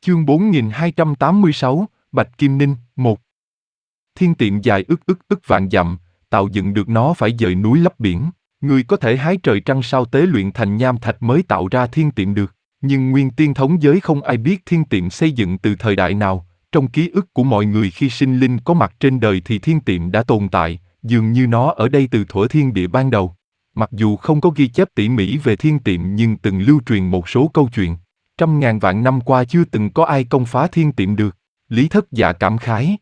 Chương 4286, Bạch Kim Ninh, 1. Thiên tiệm dài ức vạn dặm, tạo dựng được nó phải dời núi lấp biển. Người có thể hái trời trăng sao tế luyện thành nham thạch mới tạo ra thiên tiệm được. Nhưng nguyên tiên thống giới không ai biết thiên tiệm xây dựng từ thời đại nào. Trong ký ức của mọi người khi sinh linh có mặt trên đời thì thiên tiệm đã tồn tại, dường như nó ở đây từ thuở thiên địa ban đầu. Mặc dù không có ghi chép tỉ mỉ về thiên tiệm nhưng từng lưu truyền một số câu chuyện. Trăm ngàn vạn năm qua chưa từng có ai công phá thiên tiệm được. Lý Thất Dạ cảm khái.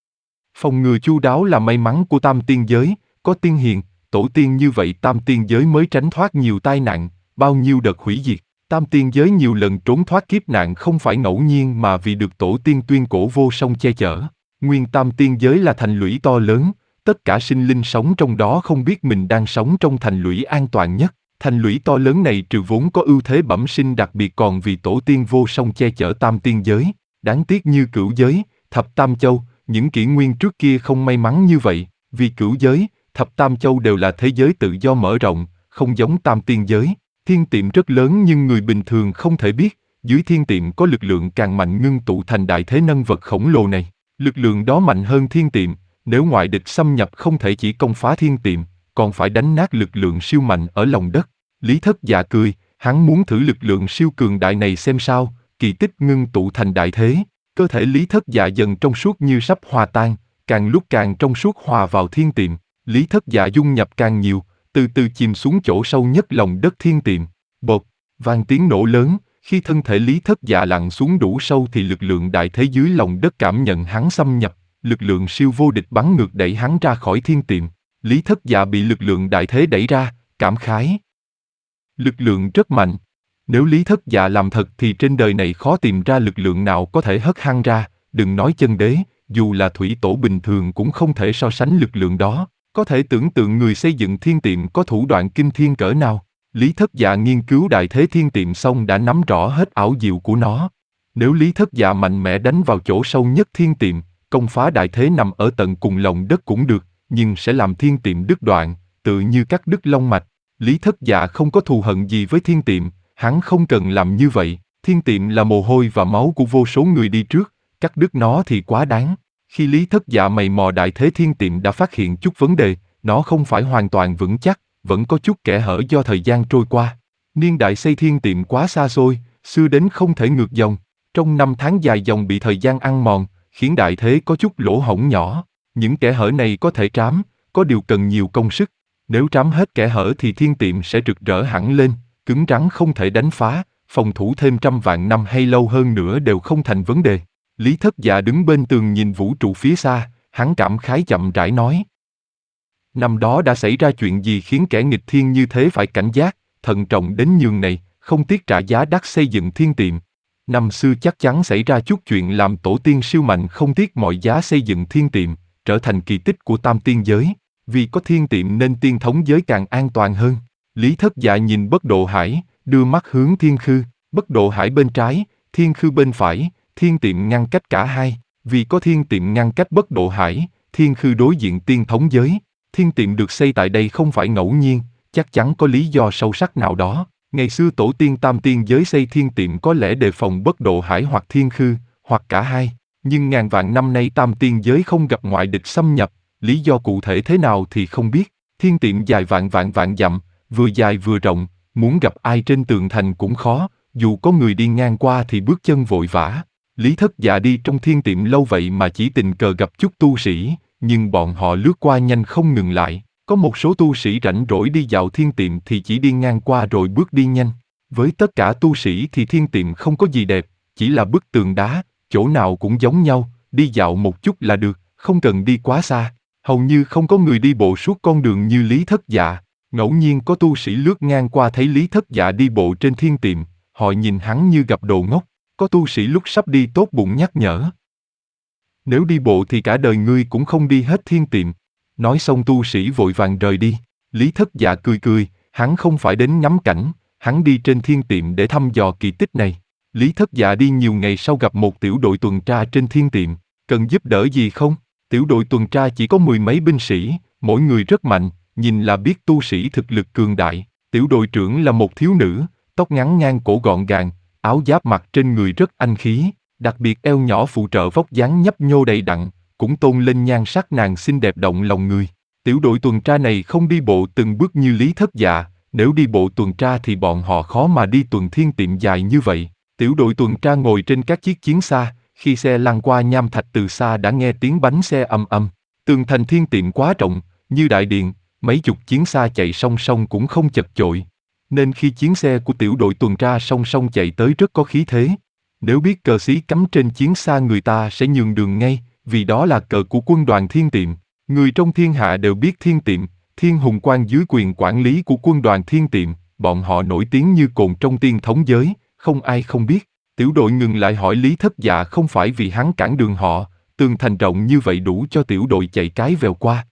Phòng ngừa chu đáo là may mắn của tam tiên giới, có tiên hiền, tổ tiên như vậy tam tiên giới mới tránh thoát nhiều tai nạn, bao nhiêu đợt hủy diệt. Tam tiên giới nhiều lần trốn thoát kiếp nạn không phải ngẫu nhiên mà vì được tổ tiên tuyên cổ vô song che chở. Nguyên tam tiên giới là thành lũy to lớn, tất cả sinh linh sống trong đó không biết mình đang sống trong thành lũy an toàn nhất. Thành lũy to lớn này trừ vốn có ưu thế bẩm sinh đặc biệt còn vì tổ tiên vô song che chở tam tiên giới. Đáng tiếc như Cửu giới, Thập Tam Châu, những kỷ nguyên trước kia không may mắn như vậy, vì Cửu giới, Thập Tam Châu đều là thế giới tự do mở rộng, không giống tam tiên giới. Thiên tiệm rất lớn nhưng người bình thường không thể biết, dưới thiên tiệm có lực lượng càng mạnh ngưng tụ thành đại thế nâng vật khổng lồ này. Lực lượng đó mạnh hơn thiên tiệm, nếu ngoại địch xâm nhập không thể chỉ công phá thiên tiệm, còn phải đánh nát lực lượng siêu mạnh ở lòng đất. Lý Thất Dạ cười, hắn muốn thử lực lượng siêu cường đại này xem sao, kỳ tích ngưng tụ thành đại thế. Cơ thể Lý Thất Dạ dần trong suốt như sắp hòa tan, càng lúc càng trong suốt hòa vào thiên tiệm. Lý Thất Dạ dung nhập càng nhiều, từ từ chìm xuống chỗ sâu nhất lòng đất thiên tiệm. Bột, vang tiếng nổ lớn, khi thân thể Lý Thất Dạ lặn xuống đủ sâu thì lực lượng đại thế dưới lòng đất cảm nhận hắn xâm nhập, lực lượng siêu vô địch bắn ngược đẩy hắn ra khỏi thiên tiệm. Lý Thất Dạ bị lực lượng đại thế đẩy ra, cảm khái. Lực lượng rất mạnh. Nếu Lý Thất Dạ làm thật thì trên đời này khó tìm ra lực lượng nào có thể hất hăng ra, đừng nói chân đế, dù là thủy tổ bình thường cũng không thể so sánh lực lượng đó. Có thể tưởng tượng người xây dựng thiên tiệm có thủ đoạn kinh thiên cỡ nào. Lý Thất Dạ nghiên cứu đại thế thiên tiệm xong đã nắm rõ hết ảo diệu của nó. Nếu Lý Thất Dạ mạnh mẽ đánh vào chỗ sâu nhất thiên tiệm, công phá đại thế nằm ở tận cùng lòng đất cũng được, nhưng sẽ làm thiên tiệm đứt đoạn, tự như cắt đứt long mạch. Lý Thất Dạ không có thù hận gì với thiên tiệm, hắn không cần làm như vậy. Thiên tiệm là mồ hôi và máu của vô số người đi trước, cắt đứt nó thì quá đáng. Khi Lý Thất Dạ mày mò đại thế thiên tiệm đã phát hiện chút vấn đề, nó không phải hoàn toàn vững chắc, vẫn có chút kẽ hở do thời gian trôi qua. Niên đại xây thiên tiệm quá xa xôi, xưa đến không thể ngược dòng. Trong năm tháng dài dòng bị thời gian ăn mòn, khiến đại thế có chút lỗ hổng nhỏ. Những kẽ hở này có thể trám, có điều cần nhiều công sức. Nếu trám hết kẽ hở thì thiên tiệm sẽ rực rỡ hẳn lên, cứng rắn không thể đánh phá, phòng thủ thêm trăm vạn năm hay lâu hơn nữa đều không thành vấn đề. Lý Thất Dạ đứng bên tường nhìn vũ trụ phía xa, hắn cảm khái chậm rãi nói. Năm đó đã xảy ra chuyện gì khiến kẻ nghịch thiên như thế phải cảnh giác, thận trọng đến nhường này, không tiếc trả giá đắt xây dựng thiên tiệm. Năm xưa chắc chắn xảy ra chút chuyện làm tổ tiên siêu mạnh không tiếc mọi giá xây dựng thiên tiệm, trở thành kỳ tích của tam tiên giới. Vì có thiên tiệm nên tiên thống giới càng an toàn hơn. Lý Thất Dạ nhìn Bất Độ Hải, đưa mắt hướng thiên khư, Bất Độ Hải bên trái, thiên khư bên phải, thiên tiệm ngăn cách cả hai. Vì có thiên tiệm ngăn cách Bất Độ Hải, thiên khư đối diện tiên thống giới. Thiên tiệm được xây tại đây không phải ngẫu nhiên, chắc chắn có lý do sâu sắc nào đó. Ngày xưa tổ tiên tam tiên giới xây thiên tiệm có lẽ đề phòng Bất Độ Hải hoặc thiên khư, hoặc cả hai. Nhưng ngàn vạn năm nay tam tiên giới không gặp ngoại địch xâm nhập, lý do cụ thể thế nào thì không biết. Thiên tiệm dài vạn dặm, vừa dài vừa rộng, muốn gặp ai trên tường thành cũng khó, dù có người đi ngang qua thì bước chân vội vã. Lý Thất Dạ đi trong thiên tiệm lâu vậy mà chỉ tình cờ gặp chút tu sĩ, nhưng bọn họ lướt qua nhanh không ngừng lại. Có một số tu sĩ rảnh rỗi đi dạo thiên tiệm thì chỉ đi ngang qua rồi bước đi nhanh. Với tất cả tu sĩ thì thiên tiệm không có gì đẹp, chỉ là bức tường đá, chỗ nào cũng giống nhau, đi dạo một chút là được, không cần đi quá xa. Hầu như không có người đi bộ suốt con đường như Lý Thất Dạ. Ngẫu nhiên có tu sĩ lướt ngang qua thấy Lý Thất Dạ đi bộ trên thiên tiệm, họ nhìn hắn như gặp đồ ngốc. Có tu sĩ lúc sắp đi tốt bụng nhắc nhở. Nếu đi bộ thì cả đời ngươi cũng không đi hết thiên tiệm. Nói xong tu sĩ vội vàng rời đi. Lý Thất Dạ cười, hắn không phải đến ngắm cảnh, hắn đi trên thiên tiệm để thăm dò kỳ tích này. Lý Thất Dạ đi nhiều ngày sau gặp một tiểu đội tuần tra trên thiên tiệm. Cần giúp đỡ gì không? Tiểu đội tuần tra chỉ có 10 mấy binh sĩ, mỗi người rất mạnh, nhìn là biết tu sĩ thực lực cường đại. Tiểu đội trưởng là một thiếu nữ, tóc ngắn ngang cổ gọn gàng, áo giáp mặc trên người rất anh khí. Đặc biệt eo nhỏ phụ trợ vóc dáng nhấp nhô đầy đặn, cũng tôn lên nhan sắc nàng xinh đẹp động lòng người. Tiểu đội tuần tra này không đi bộ từng bước như Lý Thất Dạ, nếu đi bộ tuần tra thì bọn họ khó mà đi tuần thiên tiệm dài như vậy. Tiểu đội tuần tra ngồi trên các chiếc chiến xa, khi xe lăn qua nham thạch từ xa đã nghe tiếng bánh xe ầm ầm. Tường thành thiên tiệm quá rộng, như đại điện, mấy chục chiến xa chạy song song cũng không chật chội. Nên khi chiến xe của tiểu đội tuần tra song song chạy tới rất có khí thế. Nếu biết cờ xí cắm trên chiến xa người ta sẽ nhường đường ngay, vì đó là cờ của quân đoàn thiên tiệm. Người trong thiên hạ đều biết thiên tiệm, thiên hùng quan dưới quyền quản lý của quân đoàn thiên tiệm, bọn họ nổi tiếng như cồn trong tiên thống giới, không ai không biết. Tiểu đội ngừng lại hỏi Lý Thất Dạ không phải vì hắn cản đường họ, tường thành rộng như vậy đủ cho tiểu đội chạy cái vèo qua,